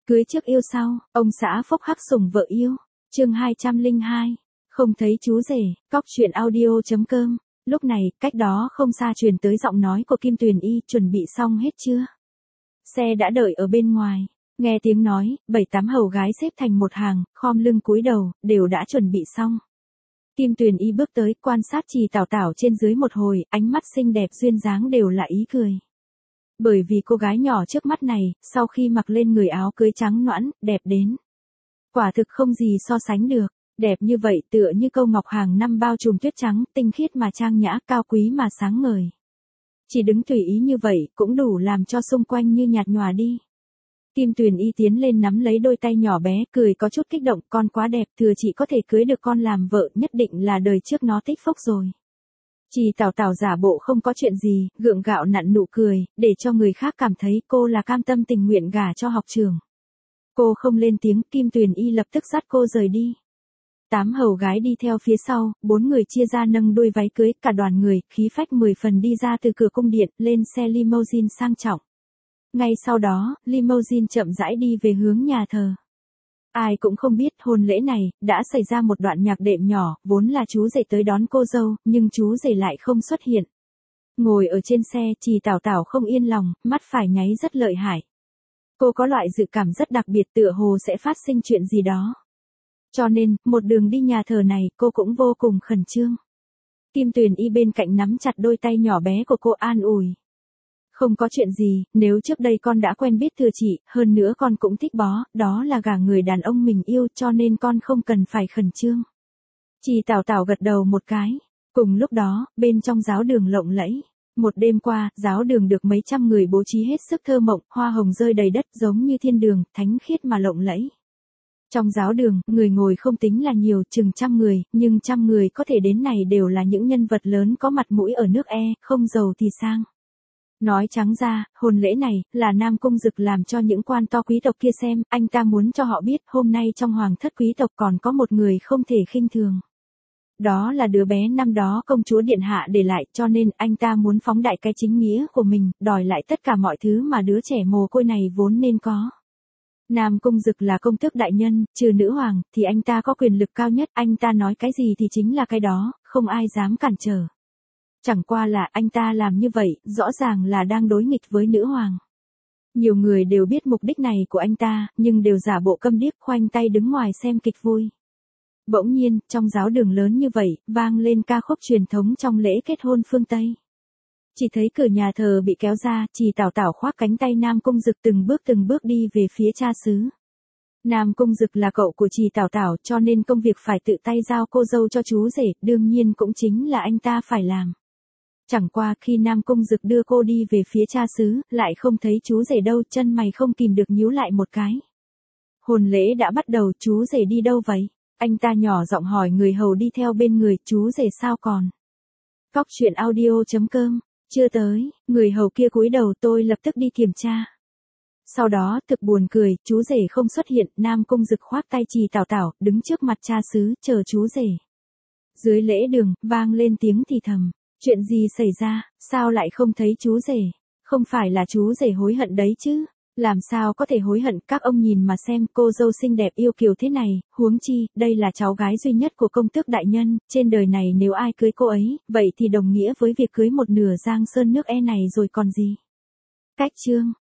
Cưới trước yêu sau, ông xã phốc hắc sủng vợ yêu. Chương 202. Không thấy chú rể, cóc truyện audio.com. Lúc này, cách đó không xa truyền tới giọng nói của Kim Tuyền Y, chuẩn bị xong hết chưa? Xe đã đợi ở bên ngoài. Nghe tiếng nói, 7-8 hầu gái xếp thành một hàng, khom lưng cúi đầu, đều đã chuẩn bị xong. Kim Tuyền Y bước tới, quan sát Trì Tảo Tảo trên dưới một hồi, ánh mắt xinh đẹp duyên dáng đều là ý cười. Bởi vì cô gái nhỏ trước mắt này, sau khi mặc lên người áo cưới trắng nõn, đẹp đến. Quả thực không gì so sánh được, đẹp như vậy tựa như câu ngọc hàng năm bao trùm tuyết trắng, tinh khiết mà trang nhã, cao quý mà sáng ngời. Chỉ đứng tùy ý như vậy, cũng đủ làm cho xung quanh như nhạt nhòa đi. Kim Tuyền Y tiến lên nắm lấy đôi tay nhỏ bé, cười có chút kích động, con quá đẹp, thừa chị có thể cưới được con làm vợ, nhất định là đời trước nó tích phúc rồi. Trì Tảo Tảo giả bộ không có chuyện gì, gượng gạo nặn nụ cười, để cho người khác cảm thấy cô là cam tâm tình nguyện gả cho học trường. Cô không lên tiếng, Kim Tuyền Y lập tức dắt cô rời đi. 8 hầu gái đi theo phía sau, 4 người chia ra nâng đôi váy cưới, cả đoàn người, khí phách 10 phần đi ra từ cửa cung điện, lên xe limousine sang trọng. Ngay sau đó, limousine chậm rãi đi về hướng nhà thờ. Ai cũng không biết hôn lễ này, đã xảy ra một đoạn nhạc đệm nhỏ, vốn là chú rể tới đón cô dâu, nhưng chú rể lại không xuất hiện. Ngồi ở trên xe, Trì Tảo Tảo không yên lòng, mắt phải nháy rất lợi hại. Cô có loại dự cảm rất đặc biệt tựa hồ sẽ phát sinh chuyện gì đó. Cho nên, một đường đi nhà thờ này, cô cũng vô cùng khẩn trương. Kim Tuyền Y bên cạnh nắm chặt đôi tay nhỏ bé của cô an ủi. Không có chuyện gì, nếu trước đây con đã quen biết thừa chị, hơn nữa con cũng thích bó, đó là gả người đàn ông mình yêu cho nên con không cần phải khẩn trương. Trì Tảo Tảo gật đầu một cái. Cùng lúc đó, bên trong giáo đường lộng lẫy. Một đêm qua, giáo đường được mấy trăm người bố trí hết sức thơ mộng, hoa hồng rơi đầy đất giống như thiên đường, thánh khiết mà lộng lẫy. Trong giáo đường, người ngồi không tính là nhiều, chừng 100 người, nhưng 100 người có thể đến này đều là những nhân vật lớn có mặt mũi ở nước E, không giàu thì sang. Nói trắng ra, hôn lễ này, là Nam Cung Dực làm cho những quan to quý tộc kia xem, anh ta muốn cho họ biết, hôm nay trong hoàng thất quý tộc còn có một người không thể khinh thường. Đó là đứa bé năm đó công chúa điện hạ để lại, cho nên anh ta muốn phóng đại cái chính nghĩa của mình, đòi lại tất cả mọi thứ mà đứa trẻ mồ côi này vốn nên có. Nam Cung Dực là công tước đại nhân, trừ nữ hoàng, thì anh ta có quyền lực cao nhất, anh ta nói cái gì thì chính là cái đó, không ai dám cản trở. Chẳng qua là anh ta làm như vậy, rõ ràng là đang đối nghịch với nữ hoàng. Nhiều người đều biết mục đích này của anh ta, nhưng đều giả bộ câm điếc khoanh tay đứng ngoài xem kịch vui. Bỗng nhiên, trong giáo đường lớn như vậy, vang lên ca khúc truyền thống trong lễ kết hôn phương Tây. Chỉ thấy cửa nhà thờ bị kéo ra, Trì Tảo Tảo khoác cánh tay Nam Cung Dực từng bước đi về phía cha xứ. Nam Cung Dực là cậu của Trì Tảo Tảo cho nên công việc phải tự tay giao cô dâu cho chú rể, đương nhiên cũng chính là anh ta phải làm. Chẳng qua khi Nam Cung Dực đưa cô đi về phía cha xứ, lại không thấy chú rể đâu, chân mày không kìm được nhíu lại một cái. Hôn lễ đã bắt đầu, chú rể đi đâu vậy? Anh ta nhỏ giọng hỏi người hầu đi theo bên người, chú rể sao còn? Cóc truyện audio.com, chưa tới, người hầu kia cúi đầu, tôi lập tức đi kiểm tra. Sau đó, thực buồn cười, chú rể không xuất hiện, Nam Cung Dực khoác tay Trì Tảo Tảo, đứng trước mặt cha xứ, chờ chú rể. Dưới lễ đường, vang lên tiếng thì thầm. Chuyện gì xảy ra, sao lại không thấy chú rể? Không phải là chú rể hối hận đấy chứ? Làm sao có thể hối hận, các ông nhìn mà xem, cô dâu xinh đẹp yêu kiều thế này, huống chi, đây là cháu gái duy nhất của công tước đại nhân, trên đời này nếu ai cưới cô ấy, vậy thì đồng nghĩa với việc cưới một nửa giang sơn nước E này rồi còn gì. Cách chương.